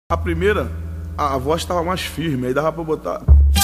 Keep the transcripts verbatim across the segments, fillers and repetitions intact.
A primeira, a, a voz estava mais firme, aí dava pra botar.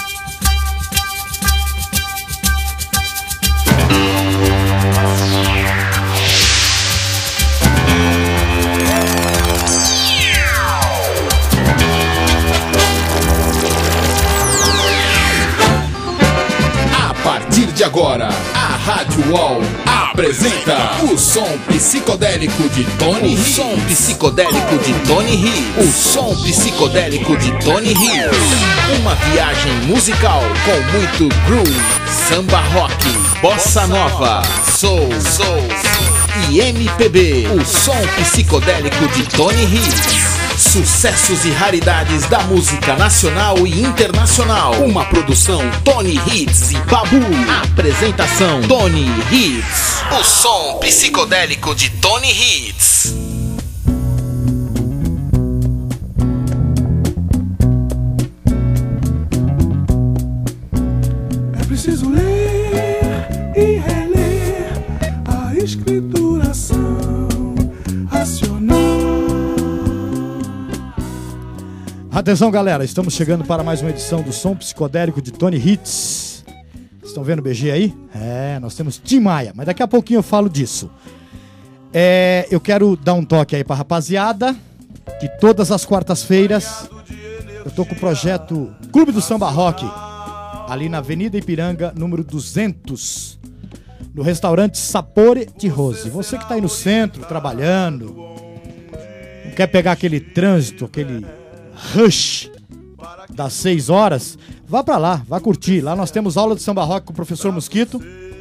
A partir de agora, a Rádio Uol apresenta o som psicodélico de Tony Hits. O som psicodélico de Tony Hits. O som psicodélico de Tony Hits. Uma viagem musical com muito groove, samba rock, bossa nova, soul, soul e M P B. O som psicodélico de Tony Hits. Sucessos e raridades da música nacional e internacional. Uma produção Tony Hits e Babu. Apresentação Tony Hits. O som psicodélico de Tony Hits. É preciso ler e reler a escrituração racional. Atenção, galera, estamos chegando para mais uma edição do Som Psicodélico de Tony Hits. Estão vendo o B G aí? É, nós temos Tim Maia, mas daqui a pouquinho eu falo disso. É, eu quero dar um toque aí pra rapaziada, que todas as quartas-feiras eu tô com o projeto Clube do Samba Rock, ali na Avenida Ipiranga, número duzentos, no restaurante Sapore di Rose. Você que tá aí no centro, trabalhando, não quer pegar aquele trânsito, aquele rush das seis horas, vá pra lá, vá curtir. Lá nós temos aula de samba rock com o professor Mosquito,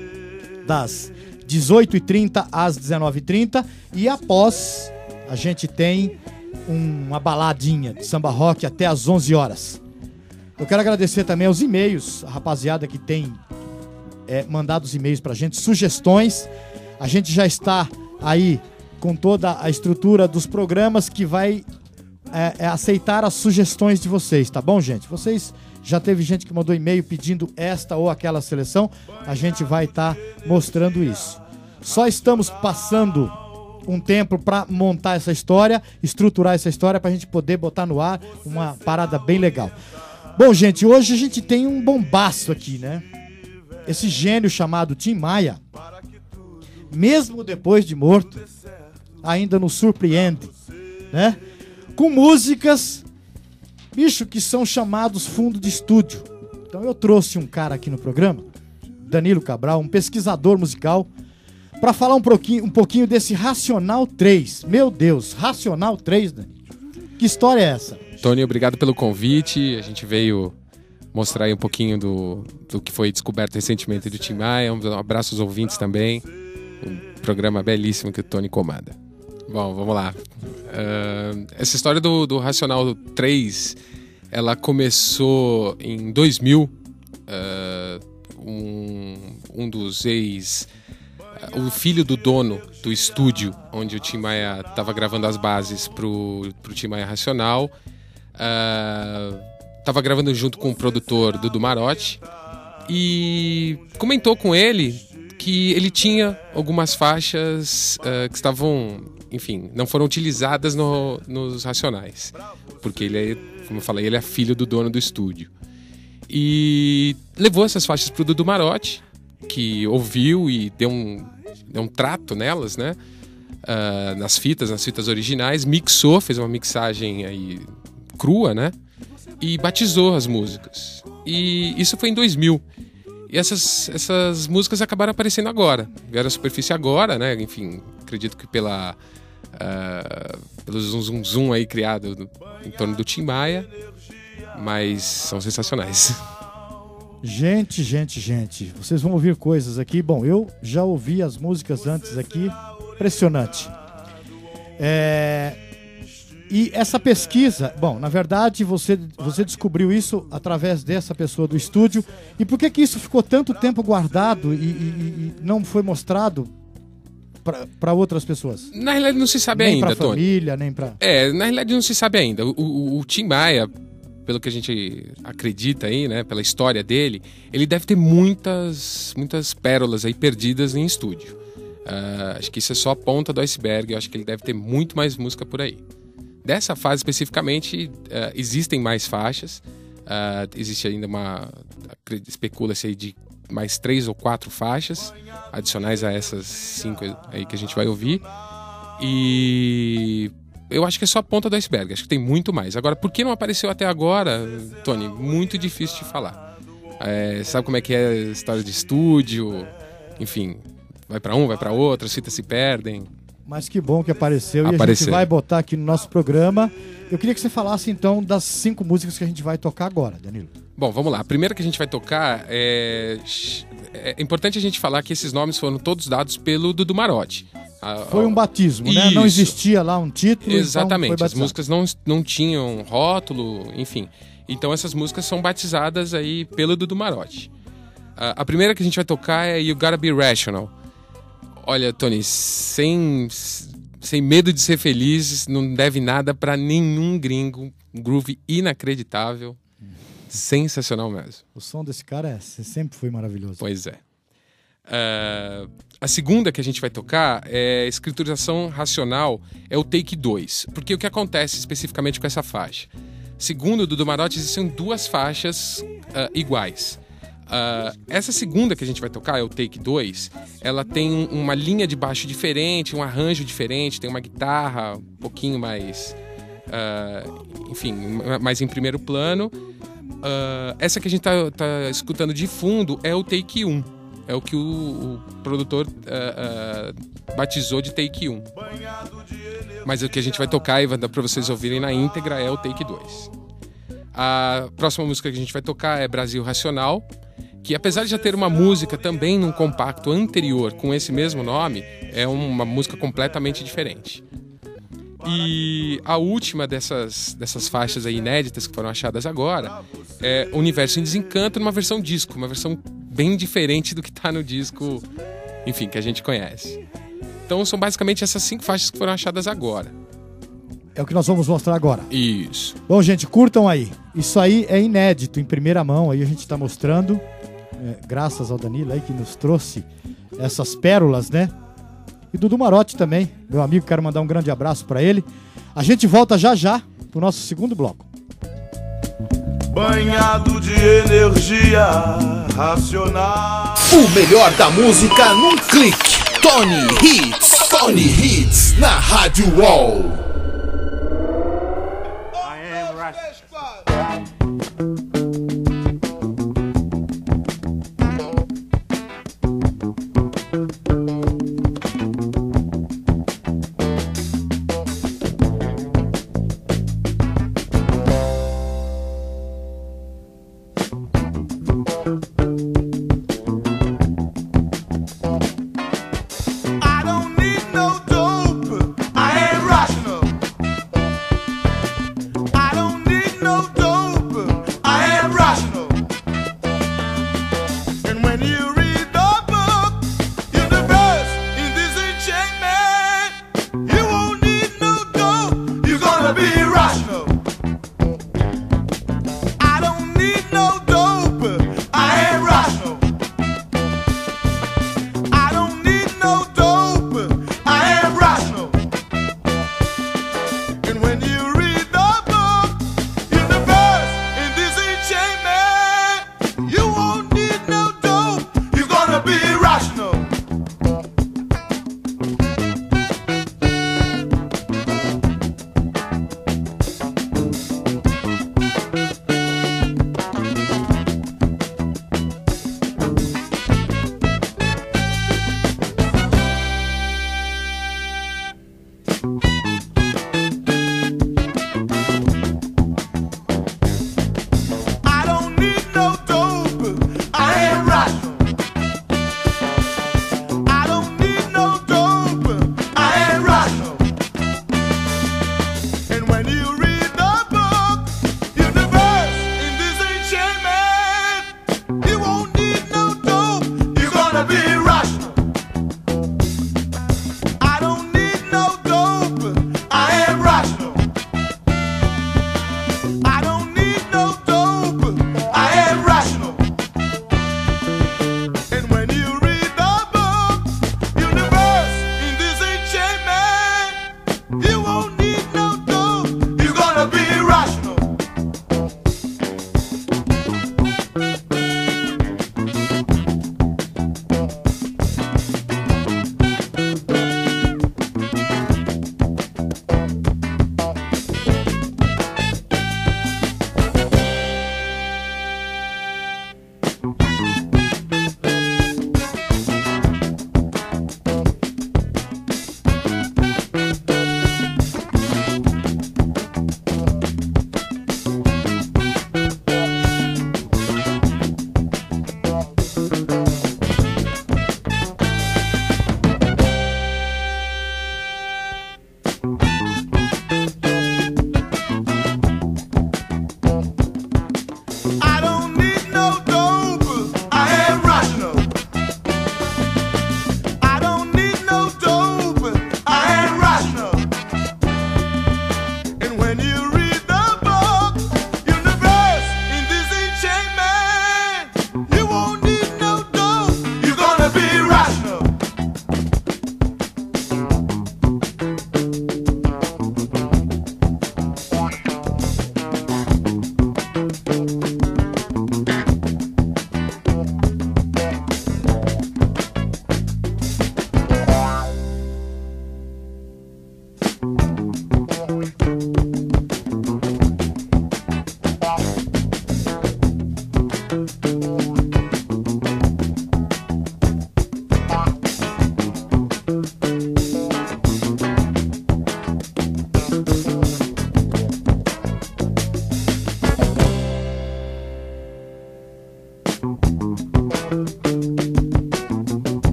das dezoito e trinta às dezenove e trinta, e após a gente tem uma baladinha de samba rock até às onze horas. Eu quero agradecer também aos e-mails, a rapaziada que tem é, mandado os e-mails pra gente, sugestões. A gente já está aí com toda a estrutura dos programas que vai É, é aceitar as sugestões de vocês, tá bom, gente? Vocês, já teve gente que mandou e-mail pedindo esta ou aquela seleção, a gente vai estar tá mostrando isso. Só estamos passando um tempo para montar essa história, estruturar essa história pra gente poder botar no ar uma parada bem legal. Bom, gente, hoje a gente tem um bombaço aqui, né? Esse gênio chamado Tim Maia, mesmo depois de morto, ainda nos surpreende, né? Com músicas, bicho, que são chamados fundo de estúdio. Então eu trouxe um cara aqui no programa, Danilo Cabral, um pesquisador musical, para falar um pouquinho, um pouquinho desse Racional três. Meu Deus, Racional três, Danilo. Que história é essa? Tony, obrigado pelo convite. A gente veio mostrar aí um pouquinho do, do que foi descoberto recentemente do Tim Maia. Um abraço aos ouvintes também. Um programa belíssimo que o Tony comanda. Bom, vamos lá. Uh, essa história do, do Racional três, ela começou em dois mil. Uh, um, um dos ex... Uh, o filho do dono do estúdio onde o Tim Maia estava gravando as bases pro, pro Tim Maia Racional. Estava uh, gravando junto com o produtor Dudu Marotti. E comentou com ele que ele tinha algumas faixas uh, que estavam... Enfim, não foram utilizadas no, nos Racionais. Porque ele é, como eu falei, ele é filho do dono do estúdio. E levou essas faixas pro Dudu Marotti, que ouviu e deu um, deu um trato nelas, né? Uh, nas fitas, nas fitas originais, mixou, fez uma mixagem aí crua, né? E batizou as músicas. E isso foi em dois mil. E essas, essas músicas acabaram aparecendo agora. Vieram à superfície agora, né? Enfim, acredito que pela, uh, pelo zoom, zoom, zoom aí criado no, em torno do Tim Maia. Mas são sensacionais. Gente, gente, gente. Vocês vão ouvir coisas aqui. Bom, eu já ouvi as músicas antes aqui. Impressionante. É... E essa pesquisa, bom, na verdade você, você descobriu isso através dessa pessoa do estúdio. E por que que isso ficou tanto tempo guardado e, e, e não foi mostrado para outras pessoas? Na realidade não se sabe nem ainda, pra Tony. família, nem para... É, na realidade não se sabe ainda. O, o, o Tim Maia, pelo que a gente acredita aí, né, pela história dele, ele deve ter muitas, muitas pérolas aí perdidas em estúdio. Uh, acho que isso é só a ponta do iceberg. Eu acho que ele deve ter muito mais música por aí. dessa fase especificamente, uh, existem mais faixas. Uh, existe ainda uma... especula-se aí de mais três ou quatro faixas adicionais a essas cinco aí que a gente vai ouvir. E eu acho que é só a ponta do iceberg. Acho que tem muito mais. Agora, por que não apareceu até agora, Tony? Muito difícil de falar. É, sabe como é que é a história de estúdio? Enfim, vai pra um, vai pra outro, as fitas se perdem. Mas que bom que apareceu, apareceu. E a gente vai botar aqui no nosso programa. Eu queria que você falasse então das cinco músicas que a gente vai tocar agora, Danilo. Bom, vamos lá. A primeira que a gente vai tocar é... É importante a gente falar que esses nomes foram todos dados pelo Dudu Marotti. Foi um batismo, né? Isso. Não existia lá um título. Exatamente. Então foi As músicas não, não tinham rótulo, enfim. Então essas músicas são batizadas aí pelo Dudu Marotti. A, a primeira que a gente vai tocar é You Gotta Be Rational. Olha, Tony, sem, sem medo de ser feliz, não deve nada pra nenhum gringo. Um groove inacreditável. Sensacional mesmo. O som desse cara é, sempre foi maravilhoso. Pois é. Uh, a segunda que a gente vai tocar é escriturização racional, é o take dois. Porque o que acontece especificamente com essa faixa? Segundo o Dudu Marotti, existem duas faixas uh, iguais. Uh, essa segunda que a gente vai tocar, é o take dois, ela tem uma linha de baixo diferente, um arranjo diferente, tem uma guitarra um pouquinho mais... Uh, enfim, mais em primeiro plano. Uh, essa que a gente tá, tá escutando de fundo é o take um. É o que o, o produtor uh, uh, batizou de take um. Mas o que a gente vai tocar e vai dar pra vocês ouvirem na íntegra é o take dois. A próxima música que a gente vai tocar é Brasil Racional, que apesar de já ter uma música também num compacto anterior com esse mesmo nome, é uma música completamente diferente. E a última dessas, dessas faixas aí inéditas que foram achadas agora é Universo em Desencanto, numa versão disco, uma versão bem diferente do que tá no disco, enfim, que a gente conhece. Então são basicamente essas cinco faixas que foram achadas agora. É o que nós vamos mostrar agora. Isso. Bom, gente, curtam aí. Isso aí é inédito, em primeira mão, aí a gente tá mostrando, é, graças ao Danilo aí que nos trouxe essas pérolas, né? E Dudu Marotti também, meu amigo, quero mandar um grande abraço pra ele. A gente volta já já pro nosso segundo bloco. Banhado de energia racional. O melhor da música num clique. Tony Hits. Tony Hits na Rádio Wall.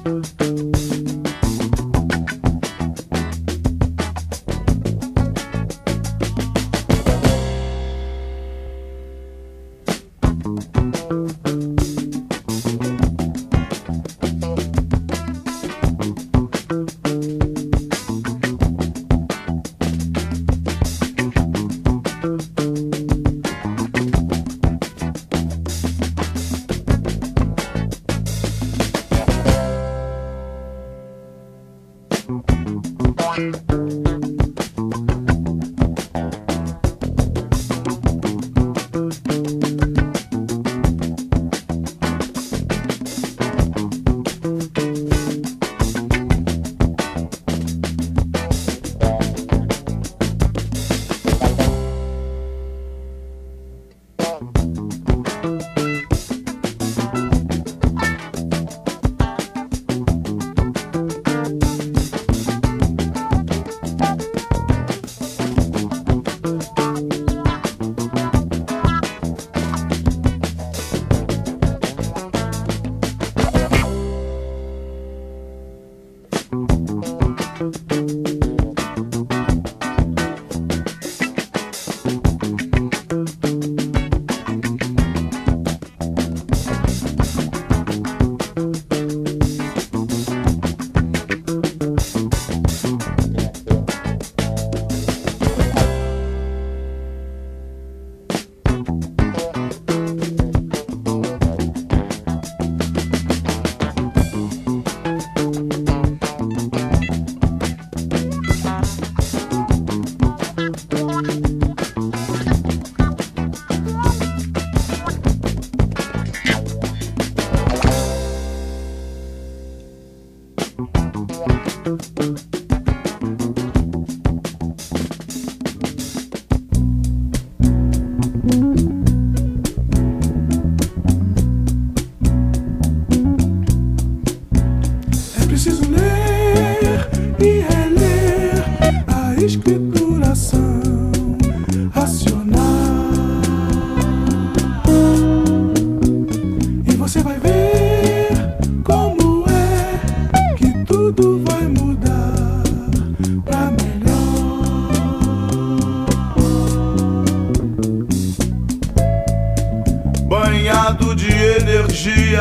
Banhado de energia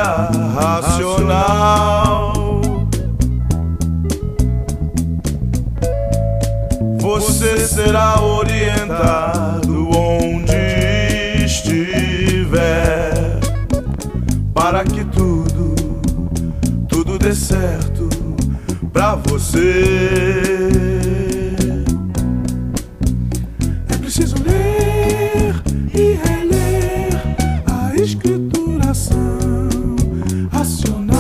racional, você será orientado onde estiver, para que tudo, tudo dê certo pra você. É preciso ler e reler a escrituração racional,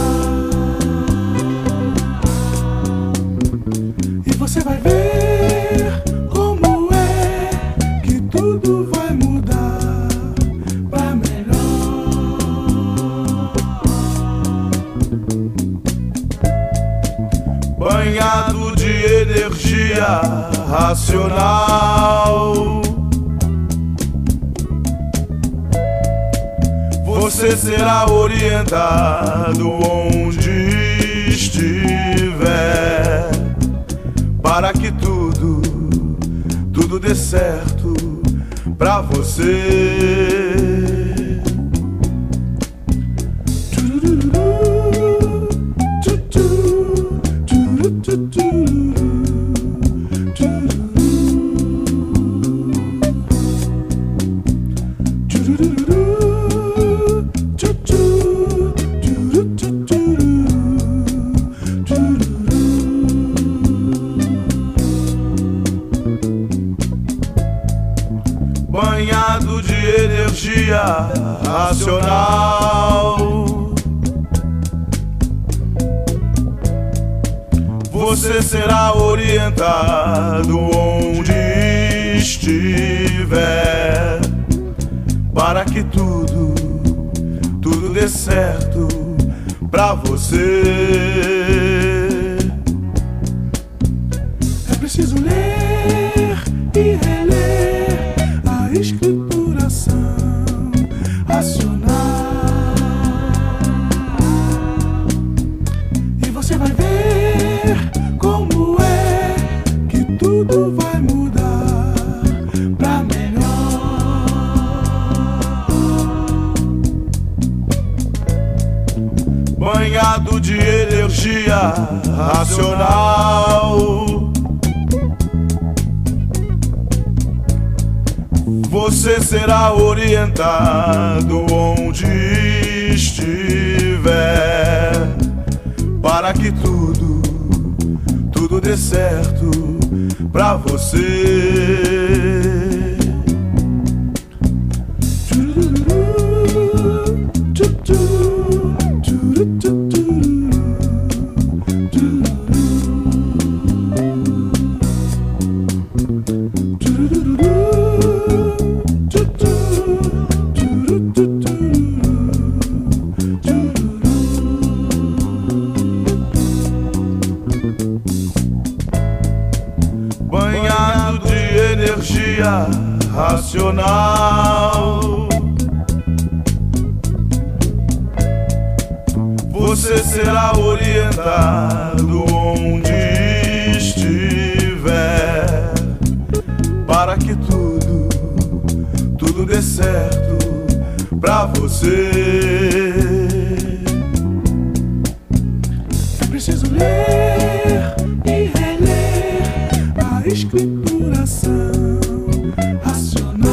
e você vai ver como é que tudo vai mudar pra melhor. Banhado de energia racional, você será orientado onde estiver, para que tudo, tudo dê certo pra você. Banhado de energia racional, você será orientado onde estiver, para que tudo, tudo dê certo pra você. É preciso ler e reler a escrituração racional, e você banhado de energia racional. Você será orientado onde estiver, para que tudo, tudo dê certo pra você. Banhado de energia racional, você será orientado onde estiver, para que tudo, tudo dê certo pra você. É preciso ler e reler a escrituração racional,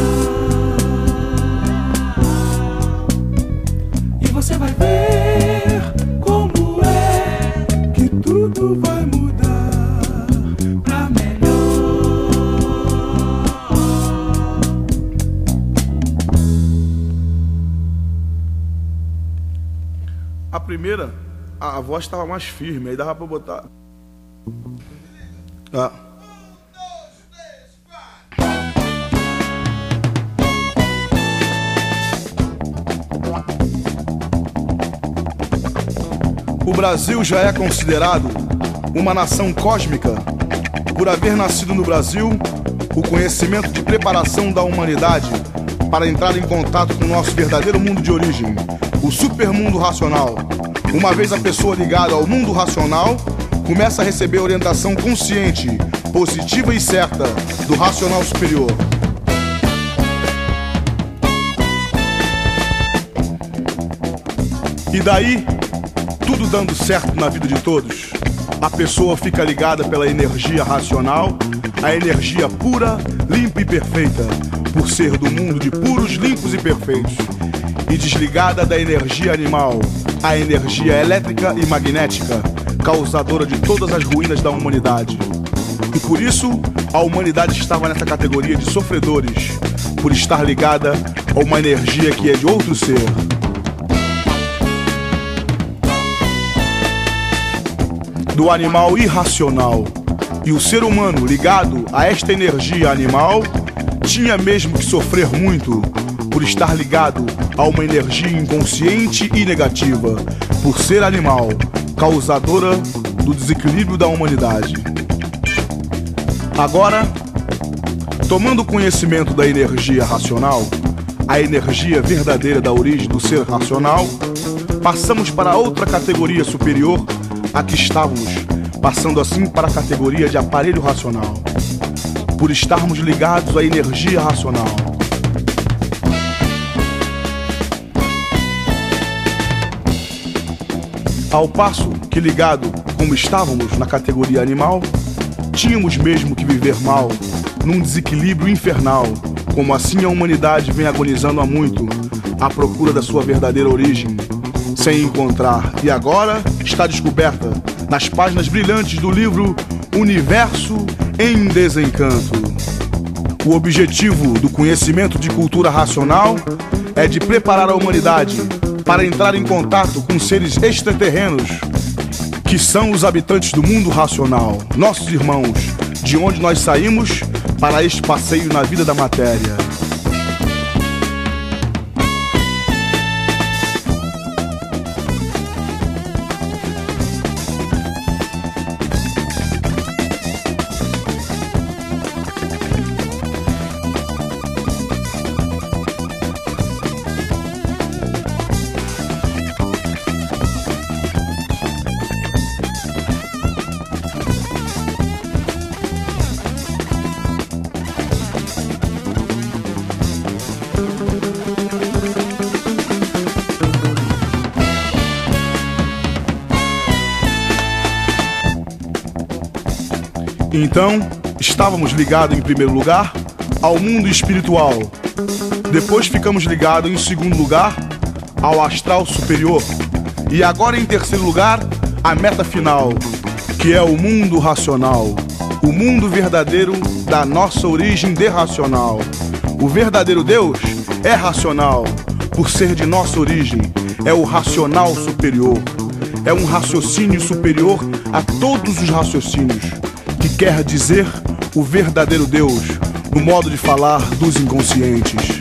e você vai ver como é que tudo vai mudar pra melhor. A primeira, a, a voz estava mais firme, aí dava pra botar. Ah. O Brasil já é considerado uma nação cósmica por haver nascido no Brasil o conhecimento de preparação da humanidade para entrar em contato com o nosso verdadeiro mundo de origem, o supermundo racional. Uma vez a pessoa ligada ao mundo racional começa a receber orientação consciente, positiva e certa do racional superior. E daí, tudo dando certo na vida de todos, a pessoa fica ligada pela energia racional, a energia pura, limpa e perfeita, por ser do mundo de puros, limpos e perfeitos, e desligada da energia animal, a energia elétrica e magnética, causadora de todas as ruínas da humanidade. E por isso, a humanidade estava nessa categoria de sofredores, por estar ligada a uma energia que é de outro ser. Do animal irracional. E o ser humano ligado a esta energia animal tinha mesmo que sofrer muito por estar ligado a uma energia inconsciente e negativa, por ser animal, causadora do desequilíbrio da humanidade. Agora, tomando conhecimento da energia racional, a energia verdadeira da origem do ser racional, passamos para outra categoria superior a que estávamos, passando assim para a categoria de aparelho racional, por estarmos ligados à energia racional. Ao passo que, ligado como estávamos na categoria animal, tínhamos mesmo que viver mal, num desequilíbrio infernal, como assim a humanidade vem agonizando há muito, à procura da sua verdadeira origem, sem encontrar, e agora está descoberta nas páginas brilhantes do livro Universo em Desencanto. O objetivo do conhecimento de cultura racional é de preparar a humanidade para entrar em contato com seres extraterrenos, que são os habitantes do mundo racional, nossos irmãos, de onde nós saímos para este passeio na vida da matéria. Então, estávamos ligados em primeiro lugar ao mundo espiritual. Depois ficamos ligados em segundo lugar ao astral superior. E agora em terceiro lugar, a meta final, que é o mundo racional. O mundo verdadeiro da nossa origem derracional. O verdadeiro Deus é racional, por ser de nossa origem. É o racional superior. É um raciocínio superior a todos os raciocínios, que quer dizer o verdadeiro Deus, no modo de falar dos inconscientes.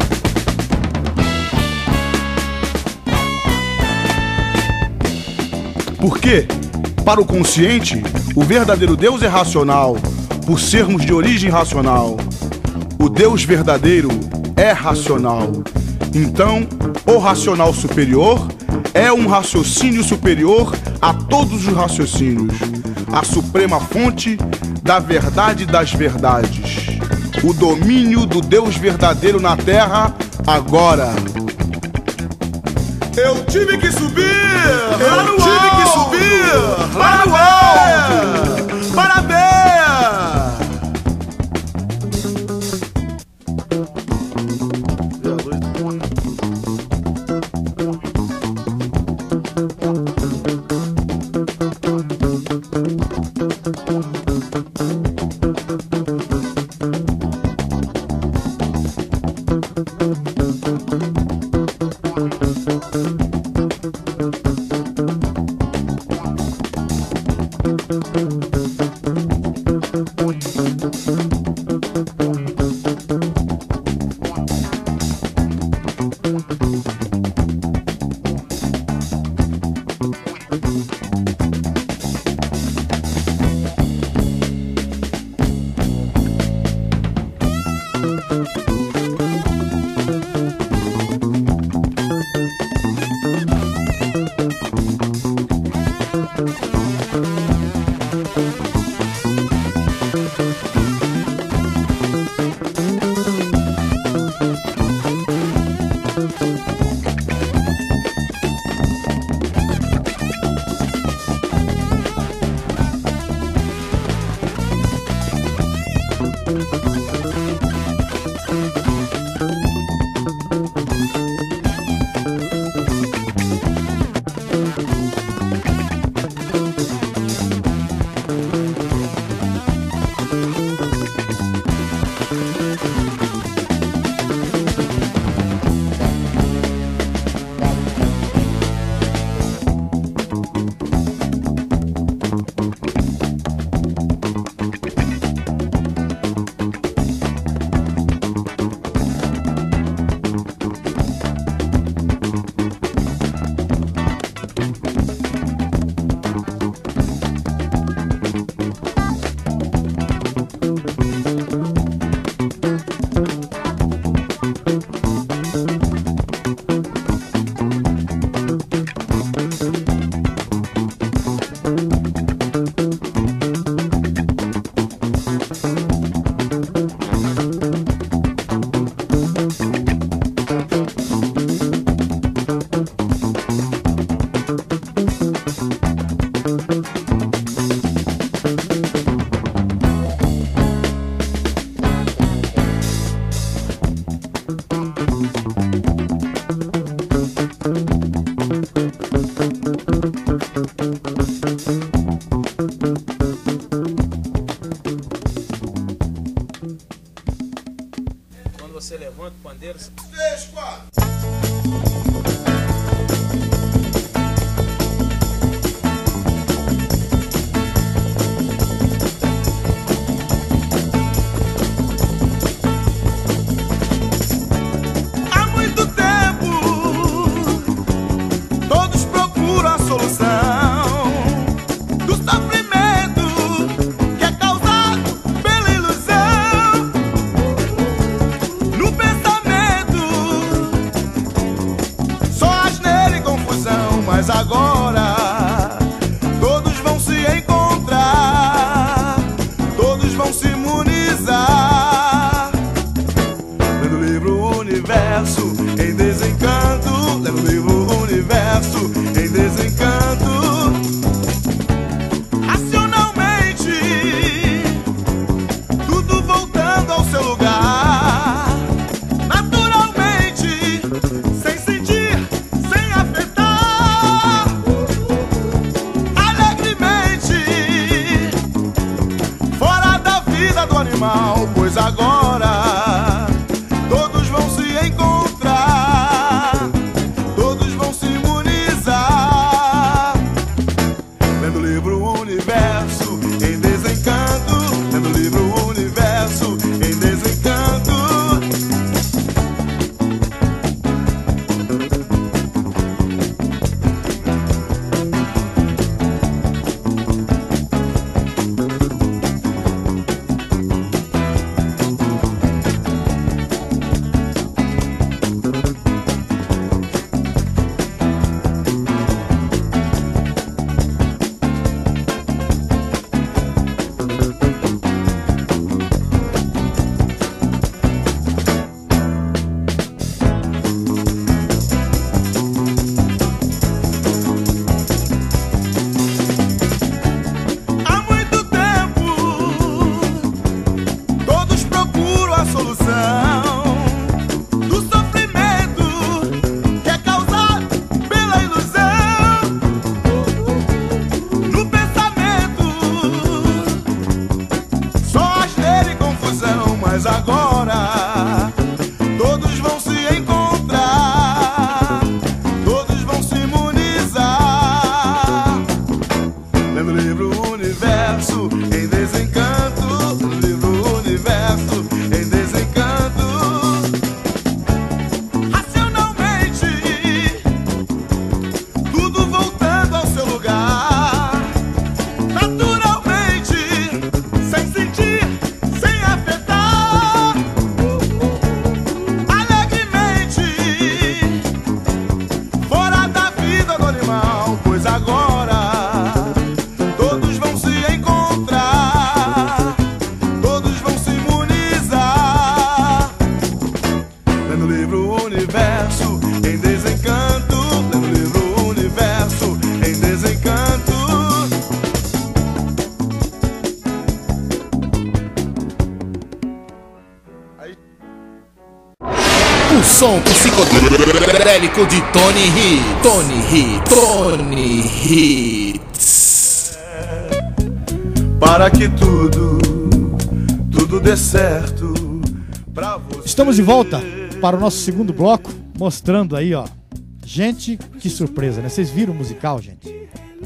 Porque, para o consciente, o verdadeiro Deus é racional, por sermos de origem racional. O Deus verdadeiro é racional. Então, o racional superior é um raciocínio superior a todos os raciocínios, a suprema fonte da verdade das verdades. O domínio do Deus verdadeiro na Terra agora. Eu tive que subir! Eu no tive alto. que subir! Lá no alto! Parabéns! Thank you. som psicodélico de Tony Hits. Tony Hits. Tony Hits. Para que tudo, tudo dê certo pra você. Estamos de volta para o nosso segundo bloco, mostrando aí, ó. Gente, que surpresa, né? Vocês viram o musical, gente?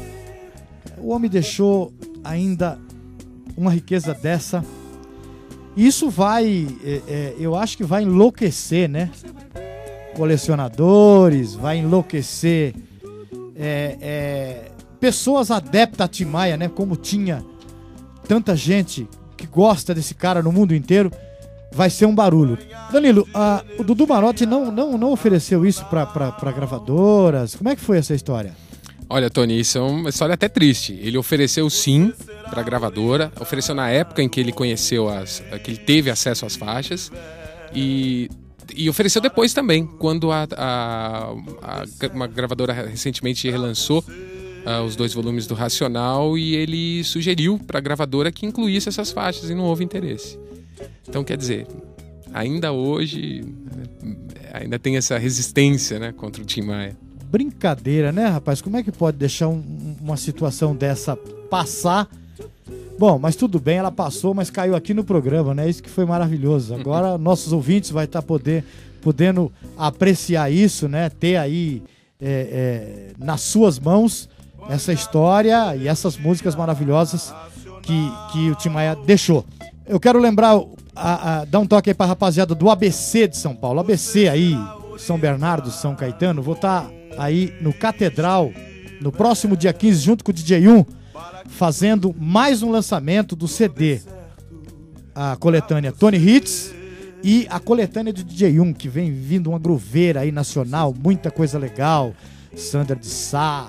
O homem deixou ainda uma riqueza dessa. Isso vai, é, é, eu acho que vai enlouquecer, né? Colecionadores, vai enlouquecer é, é, pessoas adeptas a Tim Maia, né? Como tinha tanta gente que gosta desse cara no mundo inteiro, vai ser um barulho. Danilo, a, o Dudu Marotti não, não, não ofereceu isso para gravadoras? Como é que foi essa história? Olha, Tony, isso é uma história até triste. Ele ofereceu sim para a gravadora, ofereceu na época em que ele conheceu as, que ele teve acesso às faixas e, e ofereceu depois também, quando a, a, a, uma gravadora recentemente relançou uh, os dois volumes do Racional e ele sugeriu para a gravadora que incluísse essas faixas e não houve interesse. Então, quer dizer, ainda hoje ainda tem essa resistência, né, contra o Tim Maia. Brincadeira, né, rapaz? Como é que pode deixar um, uma situação dessa passar? Bom, mas tudo bem, ela passou, mas caiu aqui no programa, né? Isso que foi maravilhoso. Agora nossos ouvintes vão estar poder, podendo apreciar isso, né? Ter aí é, é, nas suas mãos essa história e essas músicas maravilhosas que, que o Tim Maia deixou. Eu quero lembrar, a, a, dar um toque aí pra rapaziada do A B C de São Paulo. A B C aí, São Bernardo, São Caetano, vou estar aí no Catedral, no próximo dia quinze, junto com o D J um, fazendo mais um lançamento do C D. A coletânea Tony Hits e a coletânea do D J um, que vem vindo uma grooveira aí nacional, muita coisa legal. Sander de Sá,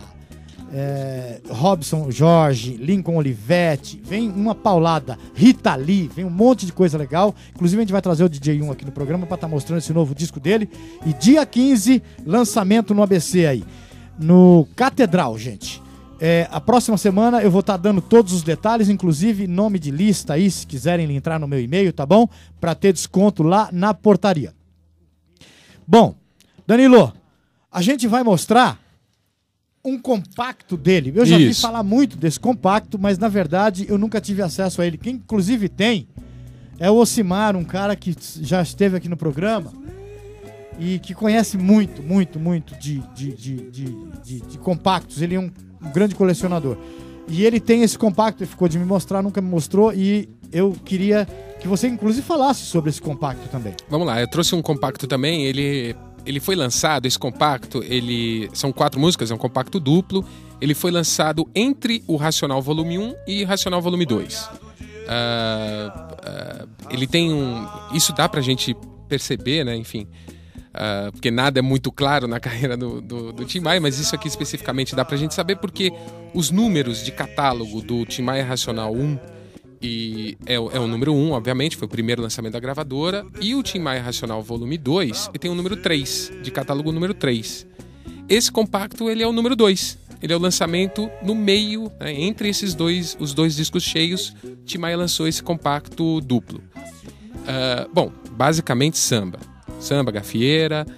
é, Robson Jorge, Lincoln Olivetti, vem uma paulada, Rita Lee, vem um monte de coisa legal. Inclusive a gente vai trazer o D J um aqui no programa para estar tá mostrando esse novo disco dele. E dia quinze, lançamento no A B C aí, no Catedral, gente. É, a próxima semana eu vou estar tá dando todos os detalhes, inclusive nome de lista aí, se quiserem entrar no meu e-mail, tá bom? Para ter desconto lá na portaria. Bom, Danilo, a gente vai mostrar um compacto dele. Eu já Isso. vi falar muito desse compacto, mas na verdade eu nunca tive acesso a ele. Quem inclusive tem é o Ocimar, um cara que já esteve aqui no programa e que conhece muito, muito, muito de, de, de, de, de, de compactos. Ele é um, um grande colecionador. E ele tem esse compacto, ele ficou de me mostrar, nunca me mostrou, e eu queria que você inclusive falasse sobre esse compacto também. Vamos lá, eu trouxe um compacto também, ele... Ele foi lançado, esse compacto, ele são quatro músicas, é um compacto duplo. Ele foi lançado entre o Racional Volume um e o Racional Volume dois. Uh, uh, ele tem um... Isso dá pra gente perceber, né? Enfim, uh, porque nada é muito claro na carreira do, do, do Tim Maia, mas isso aqui especificamente dá pra gente saber porque os números de catálogo do Tim Maia Racional um e é, é o número um, obviamente, foi o primeiro lançamento da gravadora, e o Tim Maia Racional Volume dois, ele tem o número três, de catálogo número três. Esse compacto, ele é o número dois, ele é o lançamento no meio, né, entre esses dois, os dois discos cheios, Tim Maia lançou esse compacto duplo. Uh, bom, basicamente samba, samba, gafieira,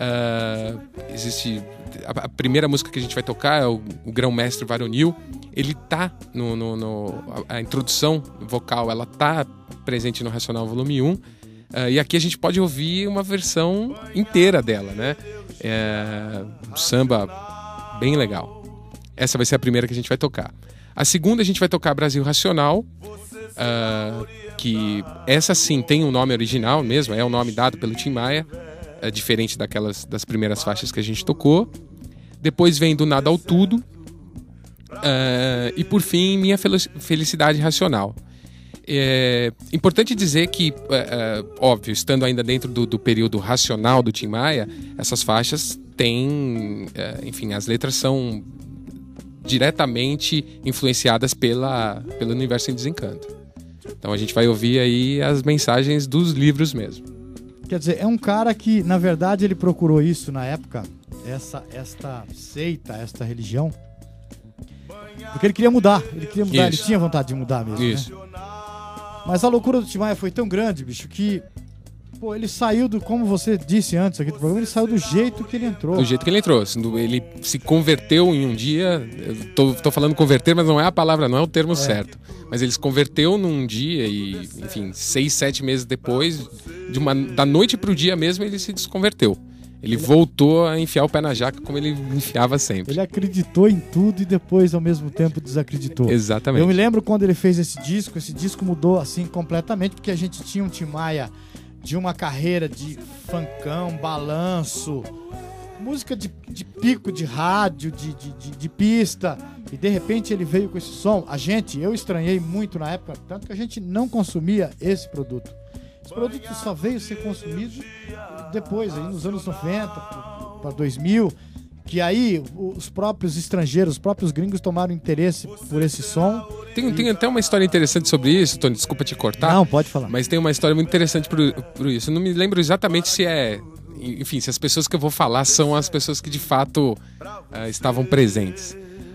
uh, existe... A primeira música que a gente vai tocar é o, o Grão-Mestre Varonil. Ele tá no, no, no a, a introdução vocal, ela tá presente no Racional Volume um. Uh, e aqui a gente pode ouvir uma versão inteira dela, né? É um samba bem legal. Essa vai ser a primeira que a gente vai tocar. A segunda a gente vai tocar Brasil Racional, uh, que essa sim tem um nome original mesmo, é o nome dado pelo Tim Maia, é diferente daquelas das primeiras faixas que a gente tocou. Depois vem Do Nada ao Tudo. Uh, e por fim, Minha Felicidade Racional. É importante dizer que, uh, uh, óbvio, estando ainda dentro do, do período racional do Tim Maia, essas faixas têm, uh, enfim, as letras são diretamente influenciadas pela, pelo Universo em Desencanto. Então a gente vai ouvir aí as mensagens dos livros mesmo. Quer dizer, é um cara que, na verdade, ele procurou isso na época, essa, esta seita, esta religião, porque ele queria mudar, ele queria mudar, Isso. ele tinha vontade de mudar mesmo, Isso. né? Mas a loucura do Tim Maia foi tão grande, bicho, que pô, ele saiu do, como você disse antes aqui do programa, ele saiu do jeito que ele entrou. Do jeito que ele entrou. Ele se converteu em um dia. Eu tô, tô falando converter, mas não é a palavra, não é o termo é. certo. Mas ele se converteu num dia e, enfim, seis, sete meses depois, de uma, da noite pro dia mesmo, ele se desconverteu. Ele, ele voltou a enfiar o pé na jaca como ele enfiava sempre. Ele acreditou em tudo e depois, ao mesmo tempo, desacreditou. Exatamente. Eu me lembro quando ele fez esse disco, esse disco mudou assim completamente, porque a gente tinha um Tim Maia de uma carreira de funkão, balanço, música de, de pico, de rádio, de, de, de, de pista, e de repente ele veio com esse som. A gente, eu estranhei muito na época, tanto que a gente não consumia esse produto. Esse produto só veio ser consumido depois, aí nos anos noventa para dois mil, que aí os próprios estrangeiros, os próprios gringos tomaram interesse por esse som. Tem, e... tem até uma história interessante sobre isso, Tony, desculpa te cortar. Não, pode falar. Mas tem uma história muito interessante por, por isso. Eu não me lembro exatamente se é... Enfim, se as pessoas que eu vou falar são as pessoas que de fato uh, estavam presentes.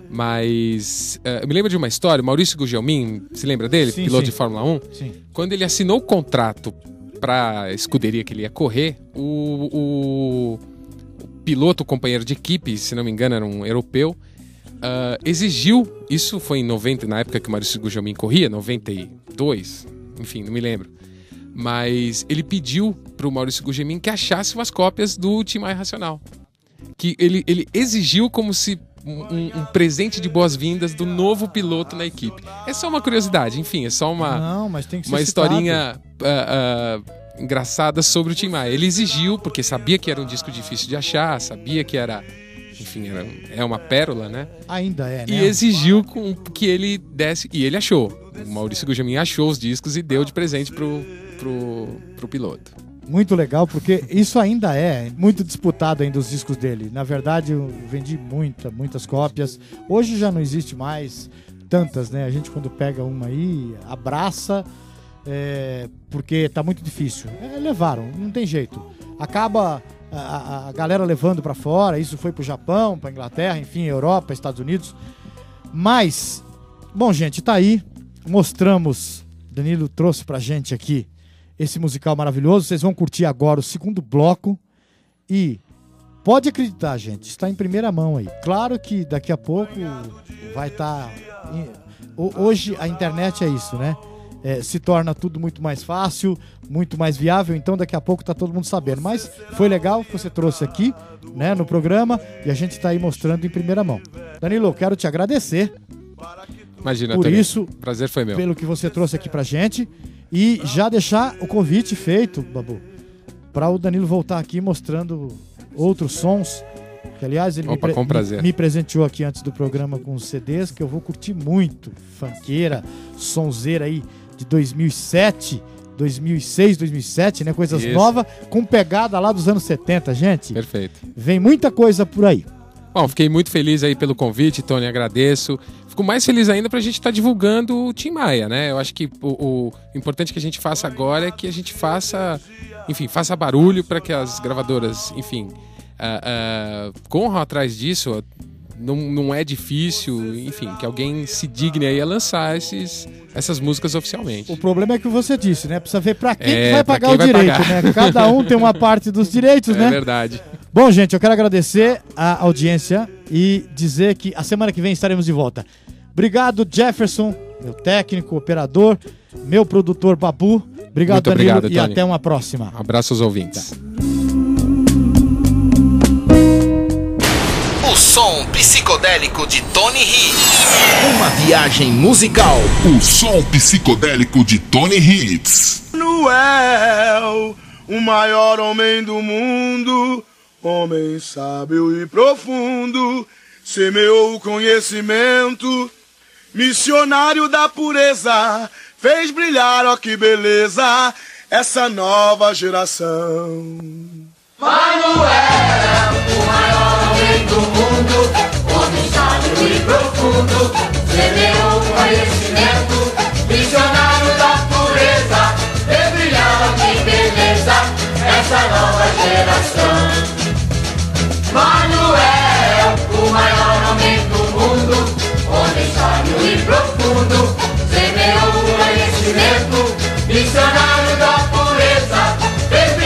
Mas uh, eu me lembro de uma história, Maurício Gugelmin, se lembra dele? Sim, piloto sim. de Fórmula um? Sim. Quando ele assinou o contrato para a escuderia que ele ia correr, o, o, o piloto, o companheiro de equipe, se não me engano era um europeu, uh, exigiu, isso foi em noventa, na época que o Maurício Gugelmin corria, noventa e dois, enfim, não me lembro. Mas ele pediu pro Maurício Gugelmin que achasse umas cópias do Tim Maia Racional. Que ele, ele exigiu como se um, um presente de boas-vindas do novo piloto na equipe. É só uma curiosidade, enfim, é só uma, Não, mas tem que ser uma citado. historinha uh, uh, engraçada sobre o Tim Maia. Ele exigiu, porque sabia que era um disco difícil de achar, sabia que era, enfim, era, é uma pérola, né? Ainda é, né? E exigiu com, que ele desse, e ele achou. O Maurício Gugelmin achou os discos e deu de presente pro, pro, pro piloto. Muito legal, porque isso ainda é muito disputado ainda os discos dele. Na verdade, eu vendi muita, muitas cópias. Hoje já não existe mais tantas, né? A gente quando pega uma aí, abraça, é, porque tá muito difícil. É, levaram, não tem jeito. Acaba a, a, a galera levando para fora, isso foi pro Japão, pra Inglaterra, enfim, Europa, Estados Unidos. Mas, bom, gente, tá aí. Mostramos, Danilo trouxe pra gente aqui esse musical maravilhoso. Vocês vão curtir agora o segundo bloco. E pode acreditar, gente, está em primeira mão aí. Claro que daqui a pouco vai estar... Tá... Hoje a internet é isso, né? É, se torna tudo muito mais fácil, muito mais viável, então daqui a pouco tá todo mundo sabendo. Mas foi legal que você trouxe aqui, né, no programa, e a gente está aí mostrando em primeira mão. Danilo, eu quero te agradecer. Imagina, por Tony. isso, o prazer foi meu. Pelo que você trouxe aqui pra gente. E já deixar o convite feito, Babu, para o Danilo voltar aqui mostrando outros sons. Que, aliás, ele Opa, me, com prazer. me, me presenteou aqui antes do programa com os C Ds que eu vou curtir muito. Funkeira, sonzeira aí de dois mil e sete, dois mil e seis, dois mil e sete, né? Coisas Isso. novas, com pegada lá dos anos setenta, gente. Perfeito. Vem muita coisa por aí. Bom, fiquei muito feliz aí pelo convite, Tony, agradeço. Fico mais feliz ainda pra gente estar tá divulgando o Tim Maia, né? Eu acho que o, o importante que a gente faça agora é que a gente faça, enfim, faça barulho para que as gravadoras, enfim, uh, uh, corram atrás disso. Não, não é difícil, enfim, que alguém se digne aí a lançar esses, essas músicas oficialmente. O problema é que você disse, né? Precisa ver pra quem É, que vai pra pagar quem o vai direito, pagar. né? Cada um tem uma parte dos direitos, É né? verdade. Bom, gente, eu quero agradecer a audiência e dizer que a semana que vem estaremos de volta. Obrigado, Jefferson, meu técnico, operador, meu produtor Babu. Obrigado, Muito Danilo, obrigado, e Tony. até uma próxima. Um abraço aos ouvintes. O som psicodélico de Tony Hits. Uma viagem musical. O som psicodélico de Tony Hits. Noel, o maior homem do mundo, homem sábio e profundo, semeou o conhecimento, missionário da pureza, fez brilhar, ó que beleza, essa nova geração. Manuel, o maior homem do mundo, homem sábio e profundo, semeou o conhecimento, missionário da pureza, fez brilhar, ó que beleza, essa nova geração. Manuel, o maior homem do mundo, homem sábio e profundo, semeou o conhecimento, missionário da pureza, fez brilhar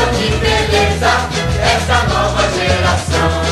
de beleza essa nova geração.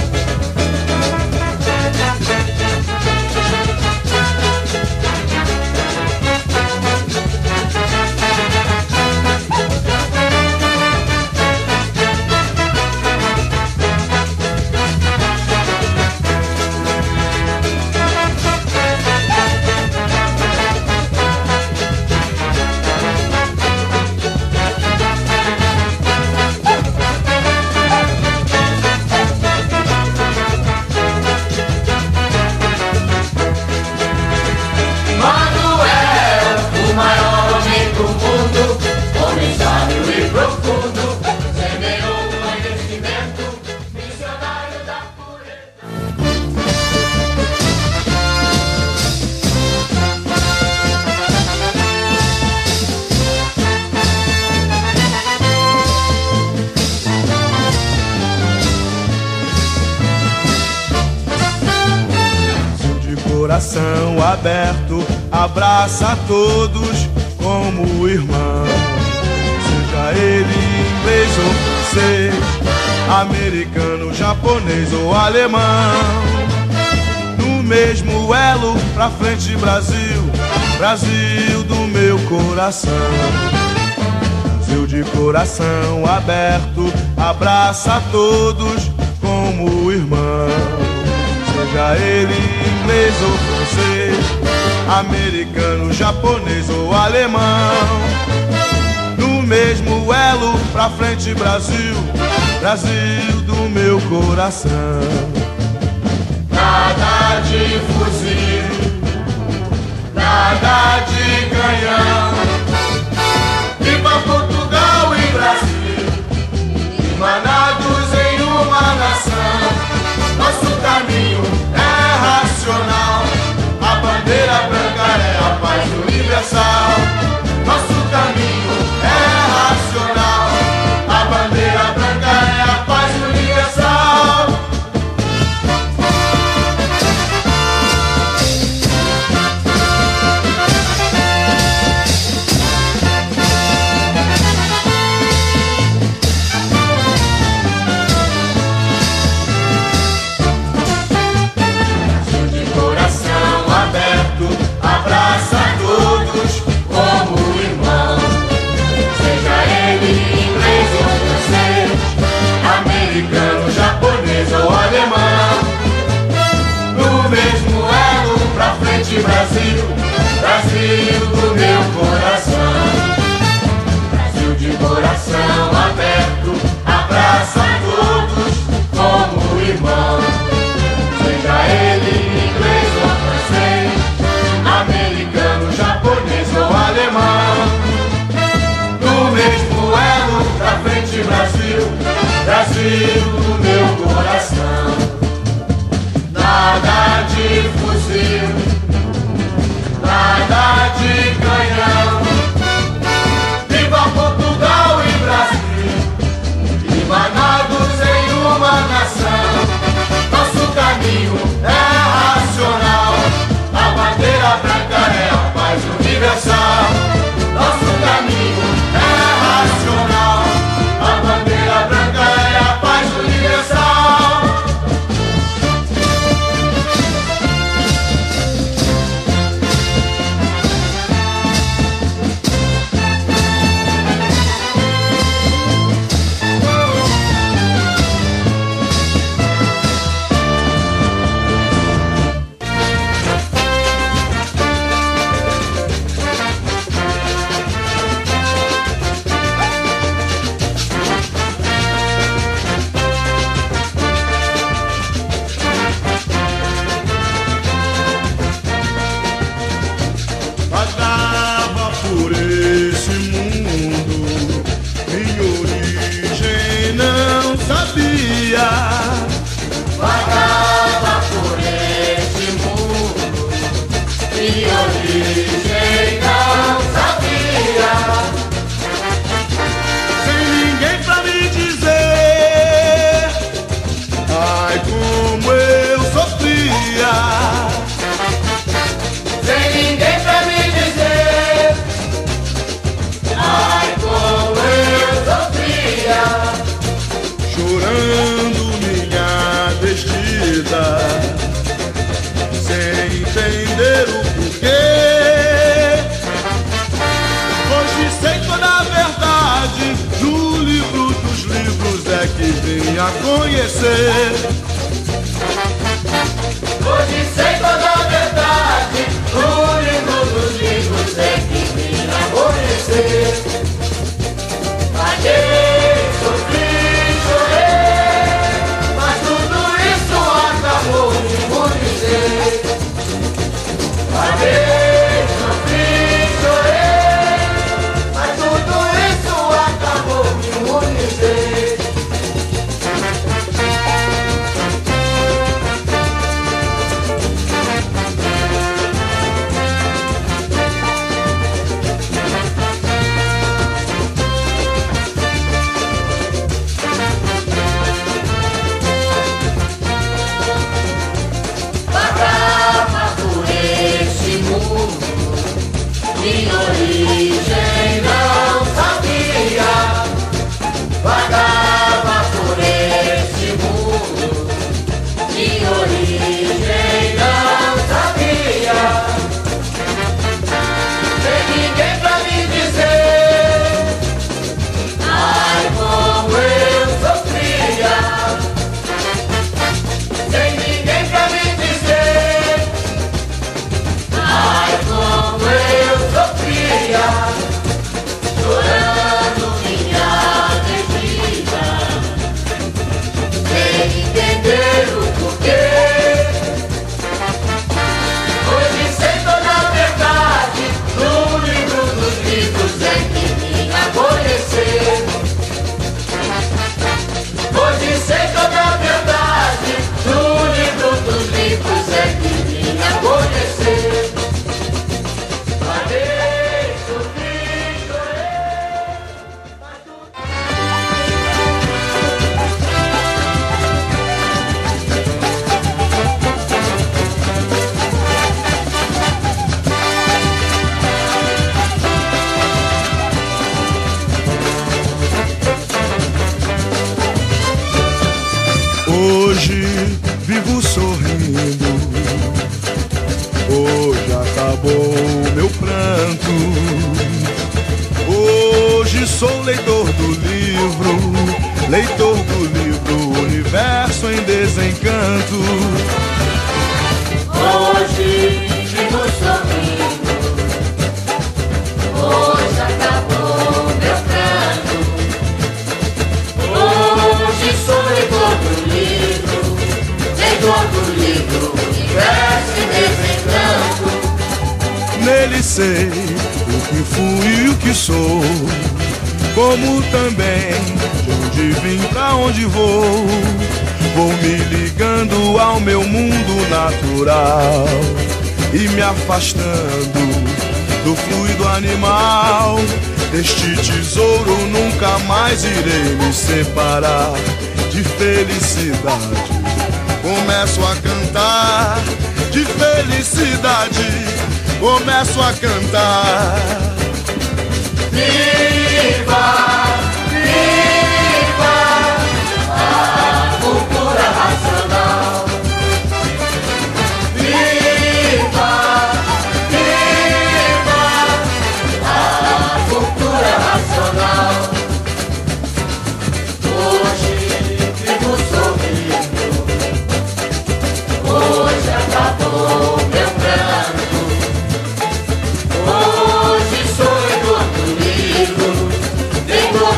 Coração aberto, abraça a todos como irmão. Seja ele inglês ou francês, americano, japonês ou alemão. No mesmo elo, pra frente Brasil, Brasil do meu coração. Brasil de coração aberto, abraça a todos como irmão. Seja ele inglês ou francês, americano, japonês ou alemão. No mesmo elo, pra frente Brasil, Brasil do meu coração. Nada de fuzil, nada de canhão. Viva Portugal e Brasil, emanados em uma nação. Nosso caminho é racional, a bandeira branca é a paz universal. Nosso caminho é racional, a bandeira branca é a paz universal. Abraça a todos como irmão. Seja ele inglês ou francês, americano, japonês ou alemão. No mesmo elo, pra frente Brasil, Brasil do meu coração. Brasil de coração aberto, abraça a todos como irmão. Seja ele inglês ou francês, americano, japonês ou alemão. No mesmo elo, pra frente Brasil, Brasil do meu coração. Nada de fuzil, nada de canhão. Viva Portugal e Brasil, emanados em uma nação. Nosso caminho é racional, a bandeira branca é a paz universal. Nosso caminho é racional, a bandeira branca é a paz universal. Vagava por esse mundo, minha origem não sabia. Vagava por esse mundo, minha origem não sabia. Sem ninguém pra me dizer, ai como eu sofria. Sem ninguém pra me dizer, ai como eu sofria. vinha conhecer. Hoje sei toda a verdade, o livro dos livros é que vim a conhecer. Paguei, sofri, chorei, mas tudo isso acabou de acontecer. Paguei, sofri, chorei, mas tudo isso acabou de acontecer. Minha origem não sabia, vagava por este mundo. Minha origem não sabia, sem ninguém pra me dizer, ai como eu sofria. Sem ninguém pra me dizer, ai como eu sofria, chorando minha desdita, sem entender o porquê. Hoje sei toda a verdade, no livro dos livros é que vim a conhecer. Hoje sei toda a verdade, no livro dos livros é que vim a conhecer. Hoje vivo sorrindo, hoje acabou meu pranto. Hoje sou leitor do livro, leitor do livro, universo em desencanto. Hoje vivo sorrindo, hoje acabou meu pranto. Hoje sou leitor do livro, leitor do livro, universo em desencanto. Nele sei o que fui e o que sou, como também de onde vim, pra onde vou. Vou me ligando ao meu mundo natural e me afastando do fluido animal. Deste tesouro nunca mais irei me separar. De felicidade começo a cantar, de felicidade começo a cantar. Viva, viva a cultura racional. Viva, viva a cultura racional. Hoje vivo sorrindo, hoje acabou meu pranto. Hoje sou leitor do livro, leitor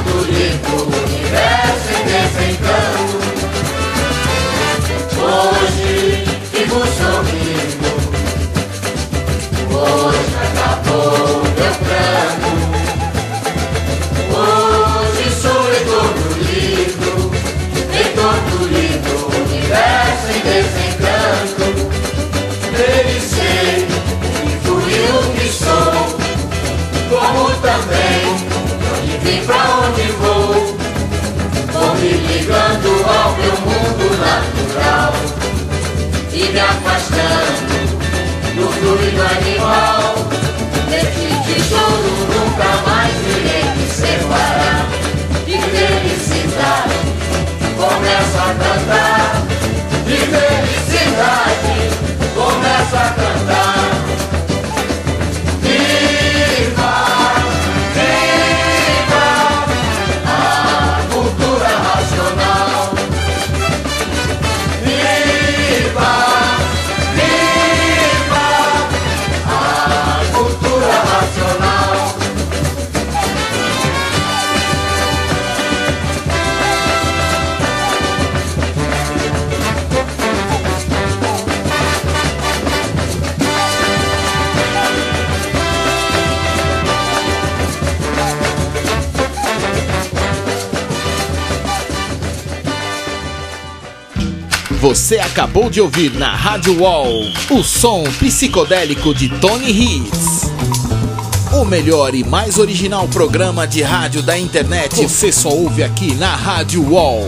Você acabou de ouvir na Rádio Wall o som psicodélico de Tony Hits. O melhor e mais original programa de rádio da internet você só ouve aqui na Rádio Wall.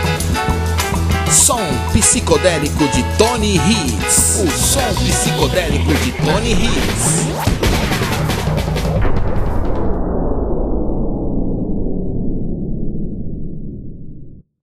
Som psicodélico de Tony Hits. O som psicodélico de Tony Hits.